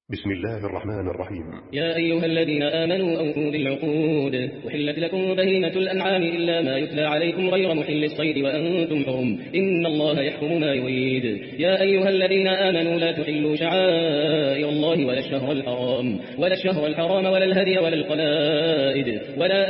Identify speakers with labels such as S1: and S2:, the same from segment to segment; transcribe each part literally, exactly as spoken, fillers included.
S1: بسم الله الرحمن الرحيم.
S2: يا أيها الذين آمنوا أوفوا بالعقود وحلت لكم بهيمة الأنعام إلا ما يتلى عليكم غير محل الصيد وأنتم حرم إن الله يحكم ما يريد. يا أيها الذين آمنوا لا تحلوا شعائر الله ولا الشهر الحرام ولا الشهر الحرام ولا الهدي ولا القلائد ولا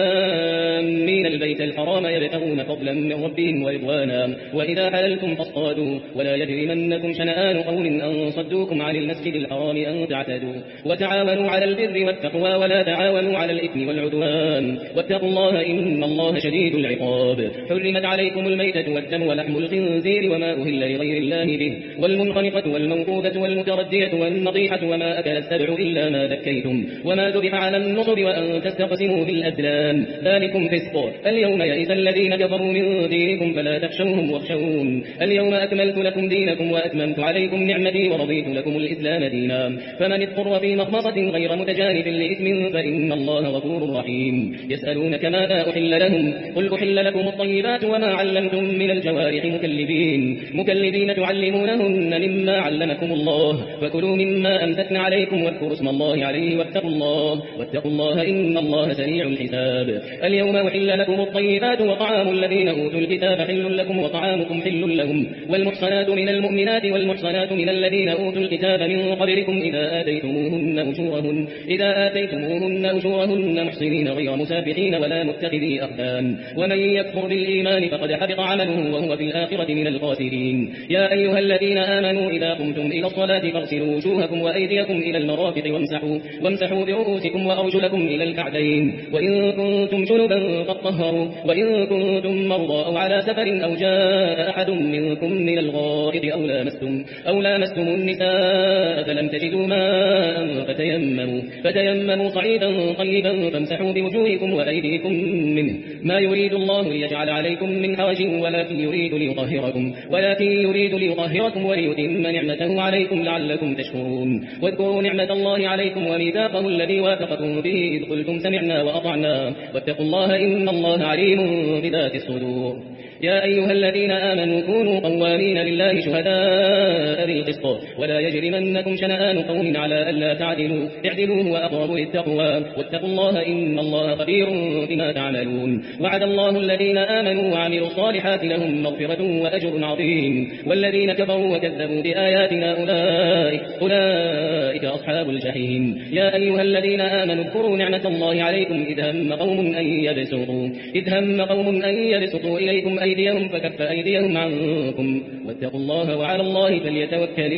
S2: آمين البيت الحرام يبتغون فضلا من ربهم ورضوانا وإذا حللتم فاصطادوا ولا يجرمنكم شنآن قوم أن صدوكم عن المسجد الحرام أن تعتدوا وتعاونوا على البر والتقوى ولا تعاونوا على الإثم والعدوان واتقوا الله إن الله شديد العقاب. حرمت عليكم الميتة والدم ولحم الخنزير وما أهل لغير الله به والمنخنقة والموقوذة والمتردية والنطيحة وما أكل السبع إلا ما ذكيتم وما ذبح على النصب وأن تستقسموا بالأزلام ذلكم فسق. اليوم يئس الذين كفروا من دينكم فلا تخشوهم واخشون. اليوم أكملت لكم دينكم وأتممت عليكم نعمتي ورضيت لكم الإسلام دينا فمن اضطر في مخمصة غير متجانف لإثم فإن الله غفور رحيم. يسألونك ماذا أحل لهم قل أحل لكم الطيبات وما علمتم من الجوارح مكلبين مكلبين تعلمونهن مما علمكم الله فكلوا مما أمسكن عليكم واذكروا اسم الله عليه واتقوا الله واتقوا الله إن الله سريع الحساب. اليوم أحل لكم الطيبات وطعام الذين أوتوا الكتاب حل لكم وطعامكم حل لهم والمحصنات من المؤمنات والمحصنات من الذين أوتوا الكتاب من قبلكم إذا آتيتموهن أجورهن إذا آتيتموهن أجورهن محصنين غير مسافحين ولا متخذي أخدان ومن يكفر بالإيمان فقد حبط عمله وهو في الآخرة من الخاسرين. يا أيها الذين آمنوا إذا قمتم إلى الصلاة فاغسلوا وجوهكم وأيديكم إلى المرافق وامسحوا وامسحوا برؤوسكم وأرجلكم إلى الكعبين وإن كنتم جنبا فاطهروا وإن كنتم مرضى أو على سفر أو جاء أحد منكم من الغائط أو لامستم أو لامستم النساء فلم تجدوا ماء فتيمموا فتيمموا صعيدا طيبا فامسحوا بوجوهكم وأيديكم منه ما يريد الله ليجعل عليكم من حرج ولكن يريد ليطهركم ولكن يريد ليطهركم وليتم نعمته عليكم لعلكم تشكرون. واذكروا نعمة الله عليكم وميثاقه الذي واثقكم به إذ قلتم سمعنا وأطعنا واتقوا الله إن الله عليم بذات الصدور. يا أيها الذين آمنوا كونوا قوامين لله شهداء بالقسط ولا يجرمنكم شنآن قوم على ألا تعدلوا اعدلوا هو أقرب للتقوى واتقوا الله إن الله خبير بما تعملون. وعد الله الذين آمنوا وعملوا الصالحات لهم مغفرة وأجر عظيم والذين كفروا وكذبوا بآياتنا أولئك, أولئك أصحاب الجحيم. يا أيها الذين آمنوا اذكروا نعمة الله عليكم إذ هم قوم أن يبسطوا إذ هم قوم أن يبسطوا إليكم أيديهم فكف أيديهم عنكم واتقوا الله وعلى الله فليتوكل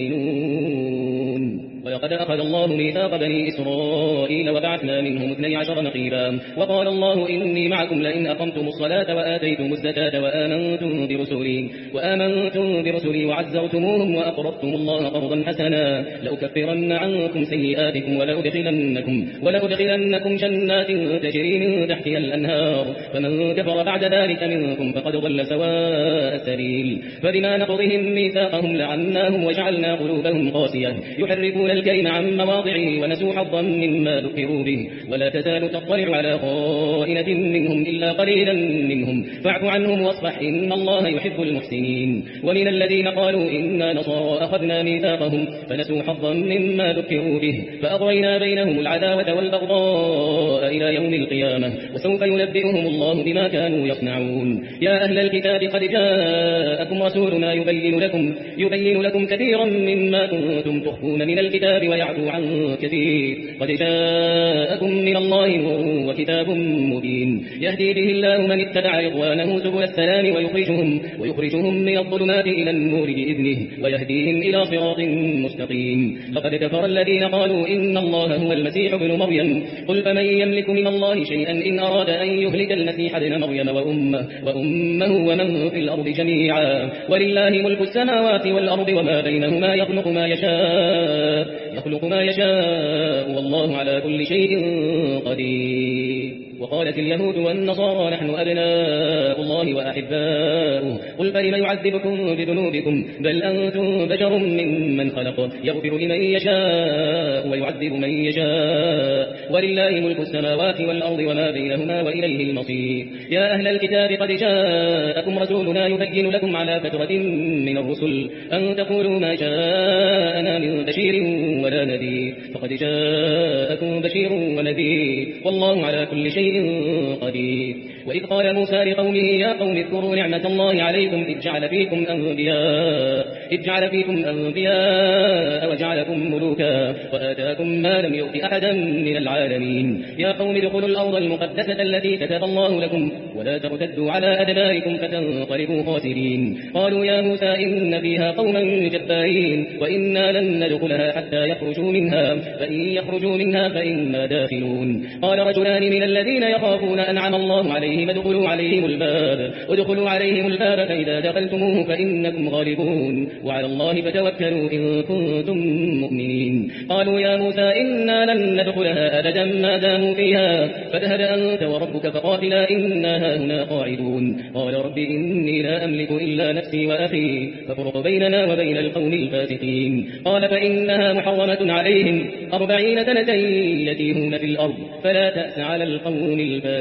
S2: المؤمنون. ولقد أخذ الله ميثاق بني إسرائيل وبعثنا منهم اثني عشر نقيبا وقال الله إني معكم لئن أقمتم الصلاة وآتيتم الزكاة وآمنتم برسلي وآمنتم برسلي وعزرتموهم وأقرضتم الله قرضا حسنا لأكفرن عنكم سيئاتكم ولأدخلنكم ولأدخلنكم جنات تجري من تحتها الأنهار فمن كفر بعد ذلك منكم فقد ضل سواء السبيل. فبما نقضهم ميثاقهم لعناهم وجعلنا قلوبهم قاسية يحرفون الكلم عن مواضعه ونسوا حظا مما ذكروا به ولا تزال تطلع على خائنة منهم إلا قليلا منهم فاعف عنهم واصفح إن الله يحب المحسنين. ومن الذين قالوا إنا نصارى أخذنا ميثاقهم فنسوا حظا مما ذكروا به فأغوينا بينهم العداوة والبغضاء إلى يوم القيامة وسوف ينبئهم الله بما كانوا يصنعون. يا أهل الكتاب قد جاءكم رسولنا يبين لكم, يبين لكم كثيرا مما كنتم تخفون من الكتاب ويعفو عن كثير قد جاءكم من الله نور وكتاب مبين يهدي به الله من اتبع رضوانه سبل السلام ويخرجهم, ويخرجهم من الظلمات إلى النور بإذنه ويهديهم إلى صراط مستقيم. لقد كفر الذين قالوا إن الله هو المسيح ابن مريم قل فمن يملك من الله شيئا إن أراد أن يهلك المسيح ابن مريم وأمه, وأمه ومن في الأرض جميعا ولله ملك السماوات والأرض وما بينهما يخلق ما يشاء يخلق ما يشاء والله على كل شيء قدير. وقالت اليهود والنصارى نحن أبناء الله وأحباؤه قل فلم يعذبكم بذنوبكم بل أنتم بشر ممن خلق يغفر لمن يشاء ويعذب من يشاء ولله ملك السماوات والأرض وما بينهما وإليه المصير يا أهل الكتاب قد جاءكم رسولنا يبين لكم على فترة من الرسل أن تقولوا ما جاءنا من بشير ولا نذير فقد جاءكم بشير ونذير والله على كل شيء قدير وإذ قال موسى لقومه يا قوم اذكروا نعمة الله عليكم إذ جعل فيكم أنبياء إذ جعل فيكم أنبياء وجعلكم ملوكا وآتاكم ما لم يؤت أحدا من العالمين يا قوم ادخلوا الأرض المقدسة التي كتب الله لكم ولا ترتدوا على أدباركم فتنقلبوا خاسرين قالوا يا موسى إن فيها قوما جبارين وإنا لن ندخلها حتى يخرجوا منها فإن يخرجوا منها فإنا داخلون قال رجلان من الذين يخافون أنعم الله عليهم ادخلوا عليهم الباب ادخلوا عليهم الباب فإذا دخلتموه فإنكم غالبون وعلى الله فتوكلوا إن كنتم مؤمنين قالوا يا موسى إنا لن ندخلها أبدا ما داموا فيها فاذهب أنت وربك فقاتلا إنا هنا قاعدون قال رب إني لا أملك إلا نفسي وأخي فافرق بيننا وبين القوم الفاسقين قال فإنها محرمة عليهم أربعين سنة يتيهون في الأرض فلا تأس على القوم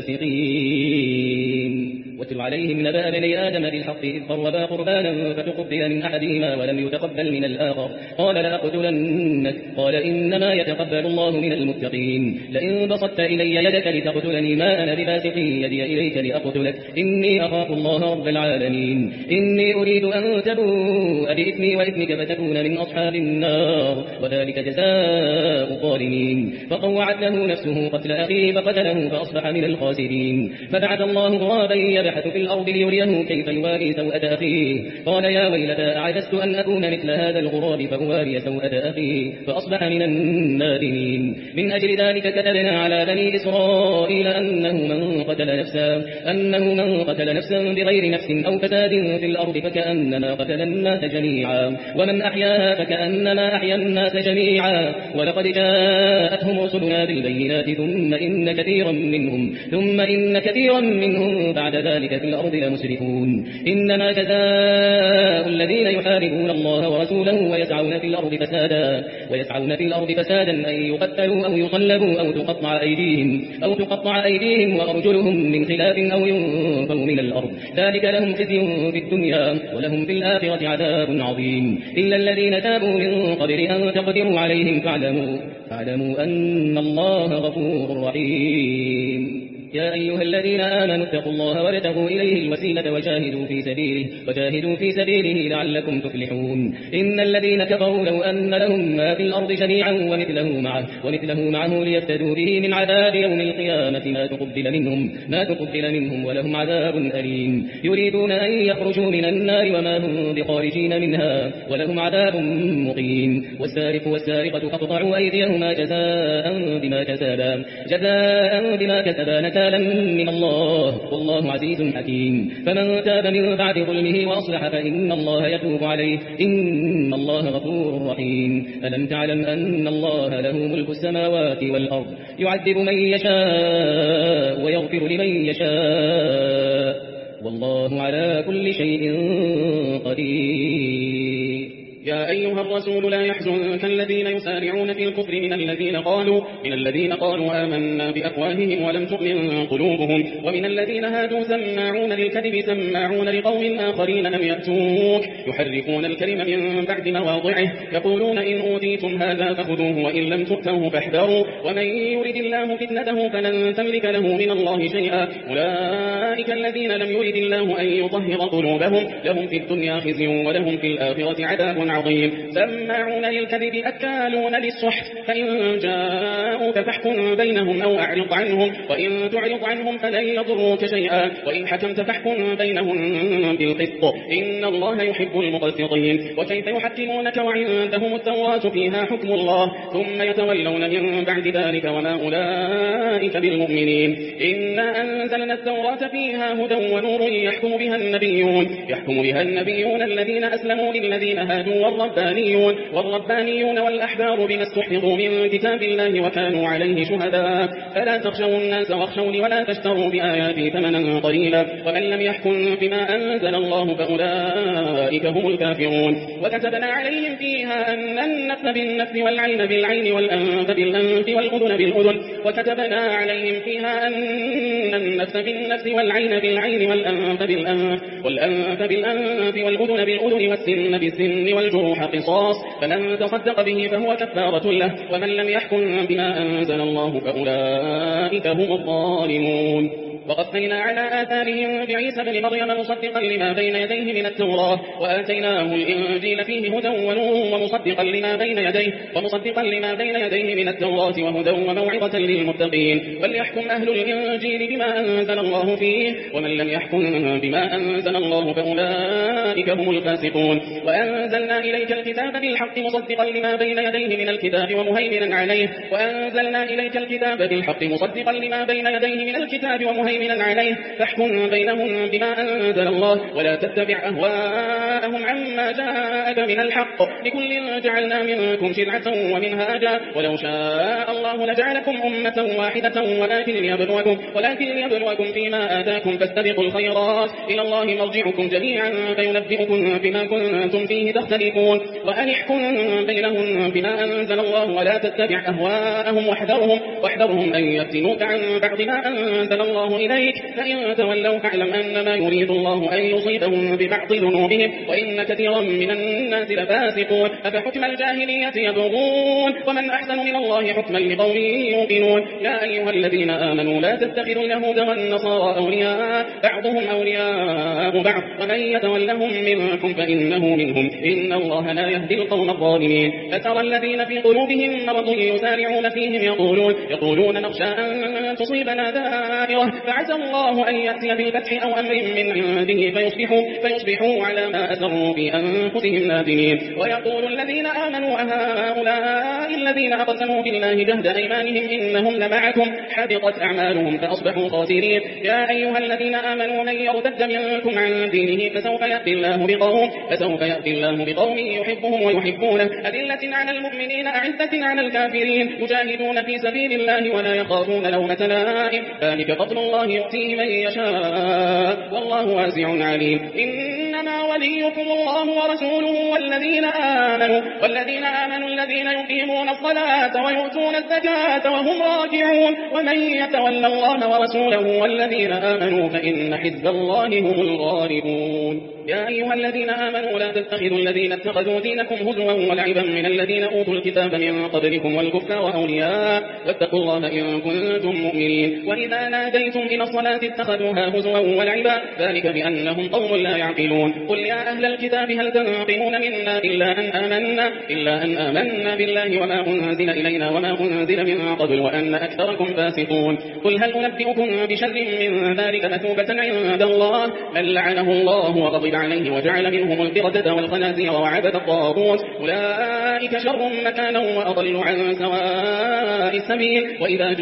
S2: الفاسقين واتل عليهم نبأ بني آدم بالحق إذ قربا قربانا فتقبل من أحدهما ولم يتقبل من الآخر قال لأقتلنك قال إنما يتقبل الله من المتقين لئن بسطت إلي يدك لتقتلني ما أنا بباسط يدي إليك لأقتلك إني أخاف الله رب العالمين إني أريد أن تبوء بإثمي وإثمك فتكون من أصحاب النار وذلك جزاء الظالمين فطوعت له نفسه قتل أخيه فقتله فأصبح من الخاسرين فبعث الله غرابا يبحث في الأرض ليريه كيف يواري سوءة أخيه قال يا ويلتى أعجزت أن أكون مثل هذا الغراب فأواري سوءة أخيه فأصبح من النادمين من أجل ذلك كتبنا على بني إسرائيل أنه من قتل نفسا أنه من قتل نفسا بغير نفس أو فساد في الأرض فكأنما قتل الناس جميعا ومن أحياها فكأنما أحيا الناس جميعا ولقد جاءتهم رسلنا بالبينات ثم إن كثيرا منهم ثم إن كثيرا منهم بعد ذلك في الأرض لمسرفون إنما جزاء الذين يحاربون الله ورسوله ويسعون في الأرض فسادا ويسعون في الأرض فسادا أن يقتلوا أو يصلبوا أو تقطع أيديهم أو تقطع أيديهم وأرجلهم من خلاف أو ينفوا من الأرض ذلك لهم خزي في الدنيا ولهم في الآخرة عذاب عظيم إلا الذين تابوا من قبل أن تقدروا عليهم فاعلموا فاعلموا أن الله غفور رحيم يا أيها الذين آمنوا اتقوا الله وابتغوا إليه الوسيلة وجاهدوا في سبيله وجاهدوا في سبيله لعلكم تفلحون إن الذين كفروا لو أن لهم ما في الأرض جميعا ومثله معه ومثله معه ليفتدوا به من عذاب يوم القيامة ما تقبل منهم ما تقبل منهم ولهم عذاب أليم يريدون أن يخرجوا من النار وما هم بخارجين منها ولهم عذاب مقيم والسارق والسارقة فاقطعوا أيديهما جزاء بما كسبا جزاء بما كسبا نكالا من الله والله عزيز حكيم فمن تاب من بعد ظلمه وأصلح فإن الله يتوب عليه إن الله غفور رحيم ألم تعلم أن الله له ملك السماوات والأرض يعذب من يشاء ويغفر لمن يشاء والله على كل شيء قدير
S1: يا أيها الرسول لا يحزنك الذين يسارعون في الكفر من الذين قالوا من الذين قالوا آمنا بأفواههم ولم تؤمن قلوبهم ومن الذين هادوا سماعون للكذب سماعون لقوم آخرين لم يأتوك يحرفون الكلم من بعد مواضعه يقولون إن أوتيتم هذا فخذوه وإن لم تؤتوه فاحذروا ومن يرد الله فتنته فلن تملك له من الله شيئا أولئك الذين لم يرد الله أن يطهر قلوبهم لهم في الدنيا خزي ولهم في الآخرة عذاب عظيم سماعون للكذب أكالون للسحت فإن جاءوك فاحكم بينهم أو أعرض عنهم وإن تعرض عنهم فلن يضروك شيئا وإن حكمت فاحكم بينهم بالقسط إن الله يحب المقسطين وكيف يحكمونك وعندهم التوراة فيها حكم الله ثم يتولون من بعد ذلك وما أولئك بالمؤمنين إنا أنزلنا التوراة فيها هدى ونور يحكم بها النبيون يحكم بها النبيون الذين أسلموا للذين هادوا والربانيون, والربانيون والأحبار بما استحفظوا من كتاب الله وكانوا عليه شهداء فلا تخشوا الناس واخشوني ولا تشتروا بآياتي ثمنا قليلا ومن لم يحكم بما أنزل الله فأولئك هم الكافرون. وكتبنا عليهم فيها أن النفس بالنفس والعين بالعين والأنف بالأنف والأذن بالأذن وكتبنا عليهم فيها أن النفس بالنفس والعين بالعين والأنف بالأنف والأنف بالأنف والأذن بالأذن والسن بالسن والجروح قصاص فمن تصدق به فهو كفارة له ومن لم يحكم بما أنزل الله فأولئك هم الظالمون. وقفينا على آثارهم بعيسى بن مريم مصدقا لما بين يديه من التوراة وآتيناه الإنجيل فيه هدى ونور ومصدقا لما بين يديه ومصدقا لما بين يديه من التوراة وهدى وموعظة للمتقين. وليحكم أهل الإنجيل بما أنزل الله فيه ومن لم يحكم بما أنزل الله فأولئك هم الفاسقون. وأنزلنا إليك الكتاب بالحق مصدقا لما بين يديه من الكتاب ومهيمنا عليه وأنزلنا إليك الكتاب بالحق مصدقا لما بين يديه من الكتاب ومهيمنا عليه فاحكم بينهم بما أنزل الله ولا تتبع أهواءهم عما جاءك من الحق لكل جعلنا منكم شرعة ومنهاجا ولو شاء الله لجعلكم أمة واحدة ولكن ليبلوكم, ولكن ليبلوكم فيما آتاكم فاستبقوا الخيرات إلى الله مرجعكم جميعا فينبئكم بما كنتم فيه تختلفون. وأن احكم بينهم بما أنزل الله ولا تتبع أهواءهم واحذرهم, واحذرهم أن يفتنوك عن بعض ما أنزل الله إليك فإن تولوا فاعلم أنما يريد الله أن يصيبهم ببعض ذنوبهم وإن كثيرا من الناس لفاسقون. أفحكم الجاهلية يبغون ومن أحسن من الله حكما لقوم يوقنون. يا أيها الذين آمنوا لا تتخذوا اليهود والنصارى أولياء بعضهم أولياء بعض ومن يتولهم منكم فإنه منهم إن الله لا يهدي القوم الظالمين. فترى الذين في قلوبهم مرض يسارعون فيهم يقولون, يقولون نخشى أن تصيبنا دائرة فعسى الله أن يأتي بالفتح أو أمر من عنده فيصبحوا, فيصبحوا على ما أسروا في أنفسهم نادمين. ويقول الذين آمنوا أهؤلاء الذين أقسموا بالله جهد أيمانهم إنهم لمعكم حبطت أعمالهم فأصبحوا خاسرين. يا أيها الذين آمنوا من يرتد منكم عن دينه فسوف يأتي الله بقوم, فسوف يأتي الله بقوم يحبهم ويحبونه أذلة على المؤمنين أعزة على الكافرين يجاهدون في سبيل الله ولا يخافون لومة لائم ذلك فضل الله يؤتيه من يشاء والله واسع عليم. إنما وليكم الله ورسوله والذين آمنوا, والذين آمنوا الذين يقيمون الصلاة ويؤتون الزكاة وهم راكعون ومن يتولى الله ورسوله والذين آمنوا فإن حزب الله هم الغالبون. يا أيها الذين آمنوا لا تتخذوا الذين اتخذوا دينكم هزوا ولعبا من الذين أوتوا الكتاب من قبلكم والكفار أولياء واتقوا الله إن كنتم مؤمنين. وإذا ناديتم إلى الصلاة اتخذوها هزوا ولعبا ذلك بأنهم قوم لا يعقلون. قل يا أهل الكتاب هل تنقمون منا إلا أن آمنا, إلا أن آمنا بالله وما أنزل إلينا وما أنزل من قبل وأن أكثركم فاسقون. قل هل أنبئكم بشر من ذلك مثوبة عند الله من لعنه الله وغضب عليه وجعل منهم القردة والخنازير وعبد الطاغوت أولئك شر مكانا وأضل عن سواء السبيل. وإذا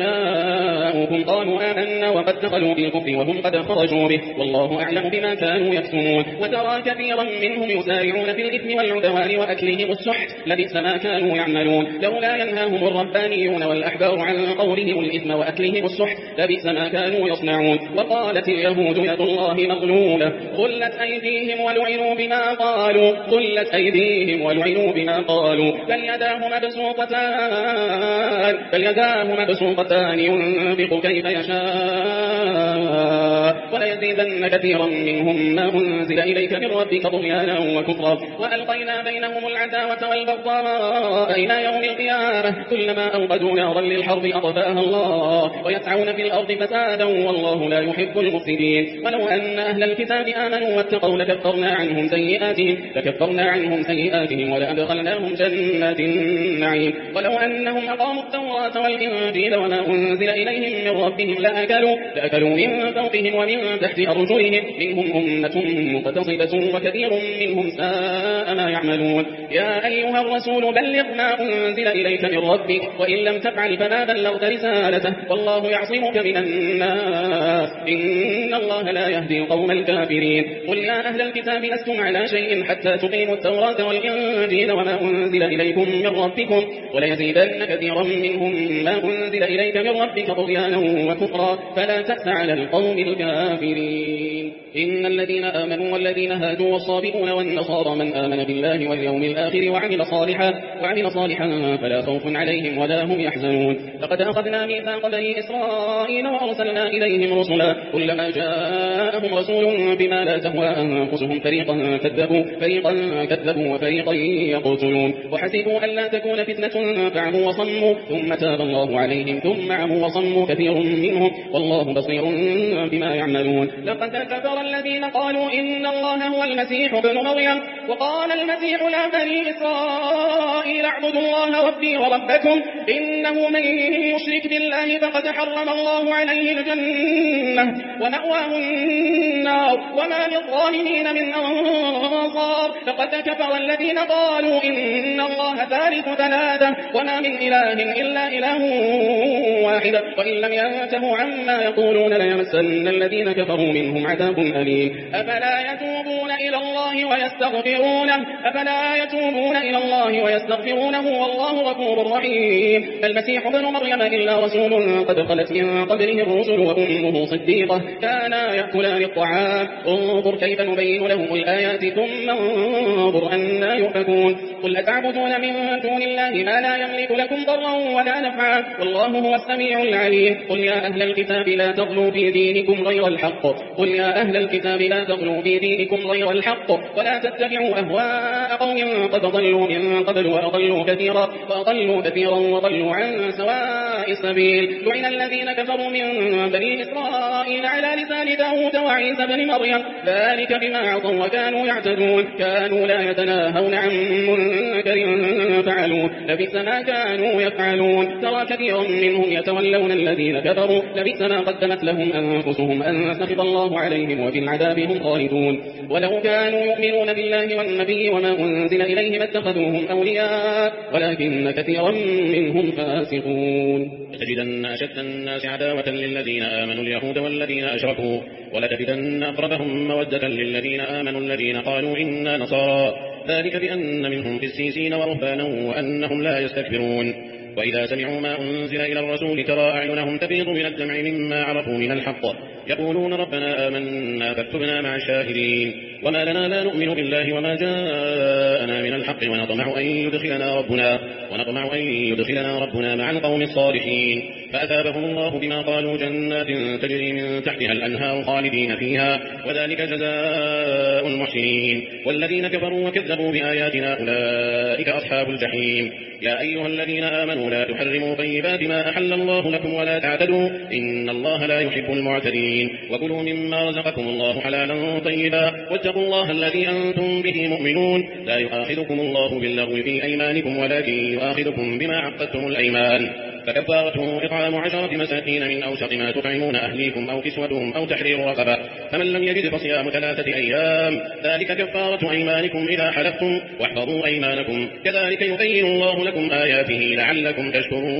S1: جاءوكم قالوا آمنا وقد دخلوا بالكفر وهم قد خرجوا به والله أعلم بما كانوا يكتمون. وترى كثيرا منهم يسارعون في الإثم والعدوان وأكلهم السحت لبئس ما كانوا يعملون. لولا ينهاهم الربانيون والأحبار عن قولهم الإثم وأكلهم السحت لبئس ما كانوا يصنعون. وقالت اليهود يد الله مغلولة غلت أيديهم ولعنوا بما قالوا, غلت أيديهم ولعنوا بما قالوا بل يداه مبسوطتان, بل يداه مبسوطتان ينفق كيف يشاء وليزيدن كثيرا منهم ما أنزل إليك من ربك طغيانا وكفرا. وألقينا بينهم العداوة والبغضاء إلى يوم القيامة كلما أوقدوا نارا للحرب أطفاها الله ويسعون في الأرض فسادا والله لا يحب المفسدين. ولو أن أهل الكتاب آمنوا واتقوا لكفرنا عنهم سيئاتهم, لكفرنا عنهم سيئاتهم ولأدخلناهم جنات النعيم. ولو أنهم أقاموا التوراة والإنجيل وما أنزل إليهم من ربهم لأكلوا, لأكلوا من فوقهم ومن تحت أرجلهم منهم أمة مقتصدة مصيبة وكثير منهم ساء ما يعملون. يا أيها الرسول بلغ ما أنزل إليك من ربك وإن لم تفعل فما بلغت رسالته والله يعصمك من الناس إن الله لا يهدي القوم الكافرين. قل يا أهل الكتاب لستم على شيء حتى تقيموا التوراة والإنجيل وما أنزل إليكم من ربكم وليزيدن كثيرا منهم ما أنزل إليك من ربك طغيانا وكفرا فلا تأس على القوم الكافرين. إن الذين آمنوا والذين هادوا والصابئون والنصارى من آمن بالله واليوم الآخر وعمل صالحا وعمل صالحا فلا خوف عليهم ولا هم يحزنون. لقد أخذنا ميثاق بني إسرائيل وأرسلنا إليهم رسلا كلما جاءهم رسول بما لا تهوى أنفسهم فريقا كذبوا فريقا كذبوا وفريقا يقتلون وحسبوا أن لا تكون فتنة فعموا وصموا ثم تاب الله عليهم ثم عموا وصموا كثير منهم والله بصير بما يعملون. لقد كفر الذين قالوا إن الله هو المسيح ابن مريم وقال المسيح لا بني إسرائيل اعبدوا الله ربي وربكم إنه من يشرك بالله فقد حرم الله عليه الجنة ومأواه النار وما للظالمين من أنصار. لقد كفر الذين قالوا إن الله ثالث ثلاثة وما من إله إلا إله واحد وإن لم ينتهوا عما يقولون ليمسن الذين كفروا منهم عذاب أليم. أفلا يتوبون إلى الله ويستغفرونه أفلا يتوبون إلى الله ويستغفرونه والله غفور رحيم. المسيح ابن مريم إلا رسول قد خلت من قبله الرسل وأمه صديقة كانا يأكلان الطعام انظر كيف نبين لهم الآيات ثم انظر أنا يؤفكون. قل أتعبدون من دون الله ما لا يملك لكم ضرا ولا نفعا والله هو السميع العليم. قل يا أهل الكتاب لا تغلوا في دينكم غير الحق قل يا أهل الكتاب لا تغلوا في دينكم غير الحق ولا تتبعوا أهواء قوم قد ضلوا من قبل وأضلوا كثيرا وأضلوا كثيرا وضلوا عن سواء السبيل. لعن الذين كفروا من بني إسرائيل على لسان داود وعيسى بن مريم ذلك بما عصوا وكانوا يعتدون كانوا لا يتناهون عن منكر فعلوه لبئس ما كانوا يفعلون. ترى كثيرا منهم يتولون الذين كفروا لبئس ما قدمت لهم أنفسهم أن سخط الله عليهم وفي العذاب هم خالدون. ولو كانوا يؤمنون بالله والنبي وما أنزل إليه ما اتخذوهم أولياء ولكن كثيرا منهم فاسقون.
S3: لتجدن أشد الناس عداوة للذين آمنوا اليهود والذين أشركوا ولتجدن أقربهم مودة للذين آمنوا الذين قالوا إنا نصارى ذلك بأن منهم قسيسين ورهبانا وأنهم لا يستكبرون. وإذا سمعوا ما أنزل إلى الرسول ترى أعينهم تفيض من الدمع مما عرفوا من الحق يقولون ربنا آمنا فاكتبنا مع الشاهدين. وما لنا لا نؤمن بالله وما جاءنا من الحق ونطمع أن يدخلنا ربنا ونطمع أن يدخلنا ربنا مع القوم الصالحين. فأثابهم الله بما قالوا جنات تجري من تحتها الأنهار خالدين فيها وذلك جزاء المحسنين. والذين كفروا وكذبوا بآياتنا أولئك أصحاب الجحيم. يا أيها الذين آمنوا لا تحرموا طيبات ما أحل الله لكم ولا تعتدوا إن الله لا يحب المعتدين. وكلوا مما رزقكم الله حلالا طيبا واتقوا الله الذي أنتم به مؤمنون. لا يؤاخذكم الله باللغو في أيمانكم ولكن يؤاخذكم بما عقدتم الأيمان. فكفارته إطعام عشرة مساكين من أوسط ما تطعمون أهليكم أو كسوتهم أو تحرير رقبة فمن لم يجد فصيام ثلاثة أيام ذلك كفارة أيمانكم إذا حلفتم واحفظوا أيمانكم كذلك يبين الله لكم آياته لعلكم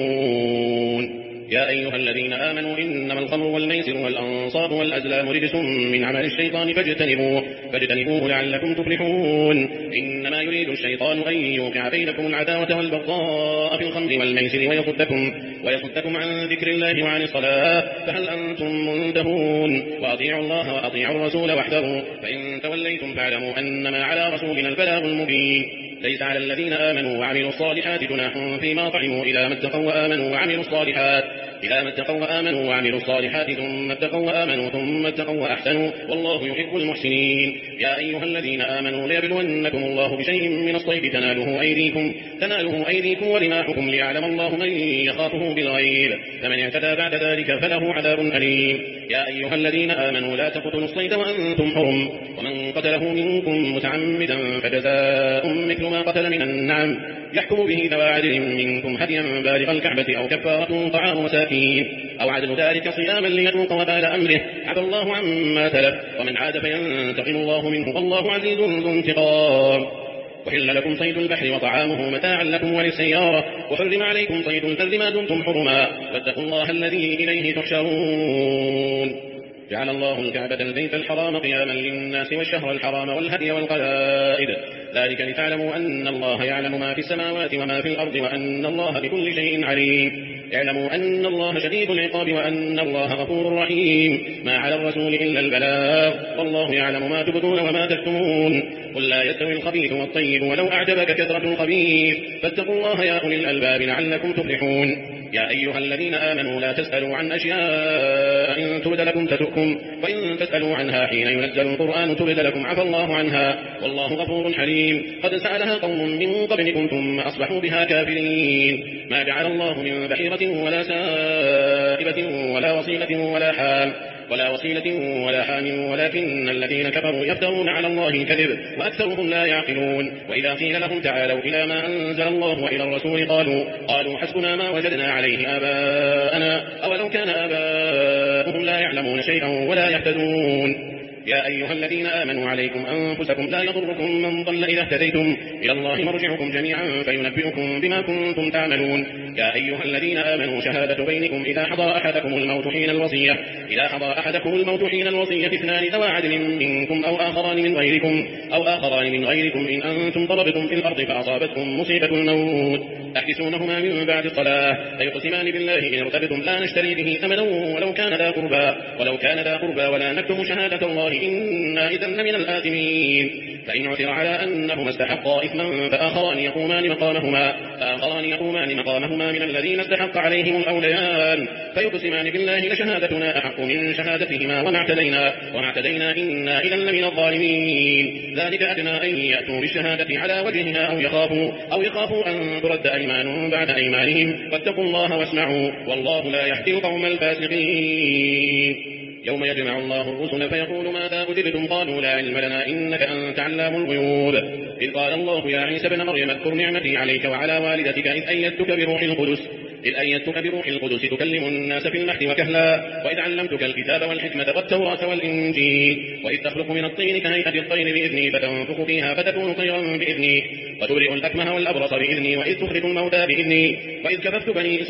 S3: تشكرون. يا أيها الذين آمنوا إنما الخمر والميسر والأنصاب والأزلام رجس من عمل الشيطان فاجتنبوه, فاجتنبوه لعلكم تفلحون. إنما يريد الشيطان أن يوقع بينكم العداوة والبغضاء في الخمر والميسر ويصدكم, ويصدكم عن ذكر الله وعن الصلاة فهل أنتم منتهون. وأطيعوا الله وأطيعوا الرسول واحذروا فإن توليتم فاعلموا أنما على رسولنا البلاغ المبين. ليس على الذين آمنوا وعملوا الصالحات جناح فيما طعموا إلى ما اتقوا وآمنوا وعملوا الصالحات إلى ما اتقوا وآمنوا وعملوا الصالحات ثم اتقوا وآمنوا ثم اتقوا وأحسنوا والله يحب المحسنين. يا أيها الذين آمنوا ليبلونكم الله بشيء من الصيد تناله أيديكم تناله أيديكم ورماحكم ليعلم الله من يخافه بالغيب فمن اعتدى بعد ذلك فله عذاب أليم. يا أيها الذين آمنوا لا تقتلوا الصيد وأنتم حرم ومن قتله منكم متعمدا فجزاء مثل ما قتل من النعم يحكم به ذوى عدل منكم هديا بالغ الكعبة أو كفارة طعام مساكين أو عدل ذلك صياما ليذوق وبال أمره عفى الله عما تلف ومن عاد فينتقم الله منه والله عزيز ذو انتقام. وحل لكم صيد البحر وطعامه متاعا لكم وللسيارة وحرم عليكم صيد البر ما دمتم حرما واتقوا الله الذي إليه تحشرون. جعل الله الكعبة البيت الحرام قياما للناس والشهر الحرام والهدي والقلائد ذلك لتعلموا أن الله يعلم ما في السماوات وما في الأرض وأن الله بكل شيء عليم. اعلموا أن الله شديد العقاب وأن الله غفور رحيم. ما على الرسول إلا البلاغ والله يعلم ما تبدون وما تكتمون. قل لا يستوي الخبيث والطيب ولو أعجبك كثرة الخبيث فاتقوا الله يا أولي الألباب لعلكم تفلحون. يا أيها الذين آمنوا لا تسألوا عن أشياء إن تبد لكم تسؤكم وإن تسألوا عنها حين ينزل القرآن تبد لكم عفى الله عنها والله غفور حليم. قد سألها قوم من قبلكم ثم أصبحوا بها كافرين. ما جعل الله من بحيرة ولا سائبة ولا وصيلة ولا حام ولا وصيلة ولا حام ولكن الذين كفروا يفترون على الله الكذب وأكثرهم لا يعقلون. وإذا قيل لهم تعالوا إلى ما أنزل الله وإلى الرسول قالوا قالوا حسبنا ما وجدنا عليه آباءنا أولو كان آباؤهم لا يعلمون شيئا ولا يهتدون. يا أيها الذين آمنوا عليكم أنفسكم لا يضركم من ضل إذا اهتديتم إلى الله مرجعكم جميعا فينبئكم بما كنتم تعملون. يا أيها الذين آمنوا شهادة بينكم إذا حضر أحدكم الموت حين الوصية إذا حضر أحدكم الموت حين الوصية اثنان ذوى عدل منكم أو آخران من غيركم أو آخران من غيركم إن أنتم ضربتم في الأرض فأصابتكم مصيبة الموت تحبسونهما من بعد الصلاة فيقسمان بالله إن ارتبتم لا نشتري به ثمنا ولو كان ذا قربى ولو كان ذا قربى ولا نكتم شهادة الله إنا إذا لمن الآثمين. فإن عثر على أنهما استحقا إثما فآخران يقومان مقامهما فآخران يقومان مقامهما من الذين استحق عليهم الأوليان فيقسمان بالله لشهادتنا أحق من شهادتهما وما اعتدينا وما اعتدينا إنا إذا لمن الظالمين. ذلك أدنى أن يأتوا بالشهادة على وجهها أو يخافوا أو يخافوا أن ترد أيمان بعد أيمانهم واتقوا الله واسمعوا والله لا يهدي القوم الفاسقين. يوم يجمع الله الرسل فيقول ماذا أجبتم قالوا لا علم لنا إنك أنت علام الغيوب. إذ قال الله يا عيسى ابن مريم اذكر نعمتي عليك وعلى والدتك إذ أيدتك بروح القدس إذ أيدتك بروح القدس تكلم الناس في المهد وكهلا وإذ علمتك الكتاب والحكمة والتوراة والإنجيل وإذ تخلق من الطين كهيئة الطير بإذني فتنفخ فيها فتكون طيرا بإذني وتبرئ الأكمه والأبرص بإذني وإذ تخرج الموتى بإذني وإذ كففت بني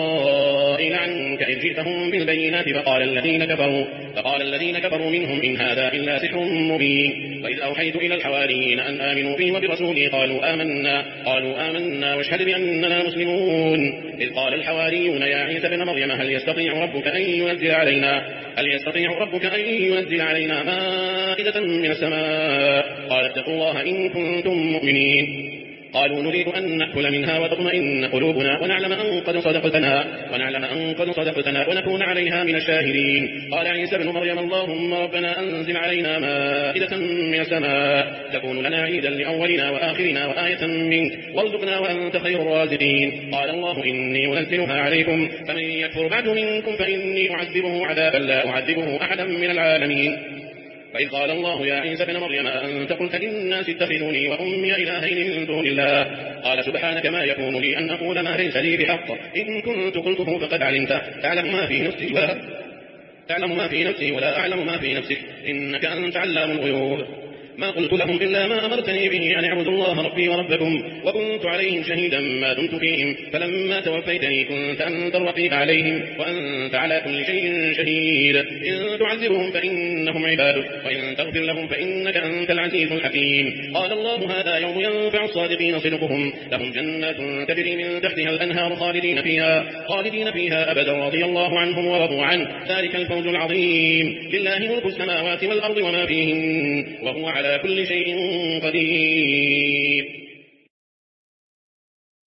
S3: إسرائيل عنك إذ جئتهم بالبينات فقال الذين كفروا فقال الذين كفروا منهم إن هذا إلا سحر مبين. وإذ أوحيت إلى الحواريين أن آمنوا بي وبرسولي قالوا آمنا قالوا آمنا واشهد بأننا مسلمون. إذ قال الحواريون يا عيسى ابن مريم هل يستطيع ربك أن ينزل علينا هل يستطيع ربك أن ينزل علينا مائدة من السماء قال اتقوا الله إن كنتم مؤمنين. قالوا نريد أن نأكل منها وتطمئن قلوبنا ونعلم أن قد صدقتنا ونعلم أن قد صدقتنا ونكون عليها من الشاهدين. قال عيسى ابن مريم اللهم ربنا أنزل علينا مائدة من السماء تكون لنا عيدا لأولنا وآخرنا وآية منك وارزقنا وأنت خير الرازقين. قال الله إني منزلها عليكم فمن يكفر بعد منكم فإني أعذبه عذابا لا أعذبه أحدا من العالمين. فإذ قال الله يا عيسى ابن مريم أنت قلت للناس اتخذوني وأمي إلهين من دون الله قال سبحانك ما يكون لي أن أقول ما ليس لي بحق إن كنت قلته فقد علمت تعلم ما في نفسي ولا تعلم ما في نفسي ولا أعلم ما في نفسك إنك أنت علام الغيوب. ما قلت لهم إلا ما أمرتني به أن اعبدوا الله ربي وربكم وكنت عليهم شهيدا ما دمت فيهم فلما توفيتني كنت أنت الرقيب عليهم وأنت على كل شيء شهيد. إن تعذبهم فإنهم عبادك وإن تغفر لهم فإنك أنت العزيز الحكيم. قال الله هذا يوم ينفع الصادقين صدقهم لهم جنات تجري من تحتها الأنهار خالدين فيها خالدين فيها أبدا رضي الله عنهم ورضوا عنه ذلك الفوز العظيم. لله ملك السماوات والأرض وما فيهن وهو على كل شيء قدير.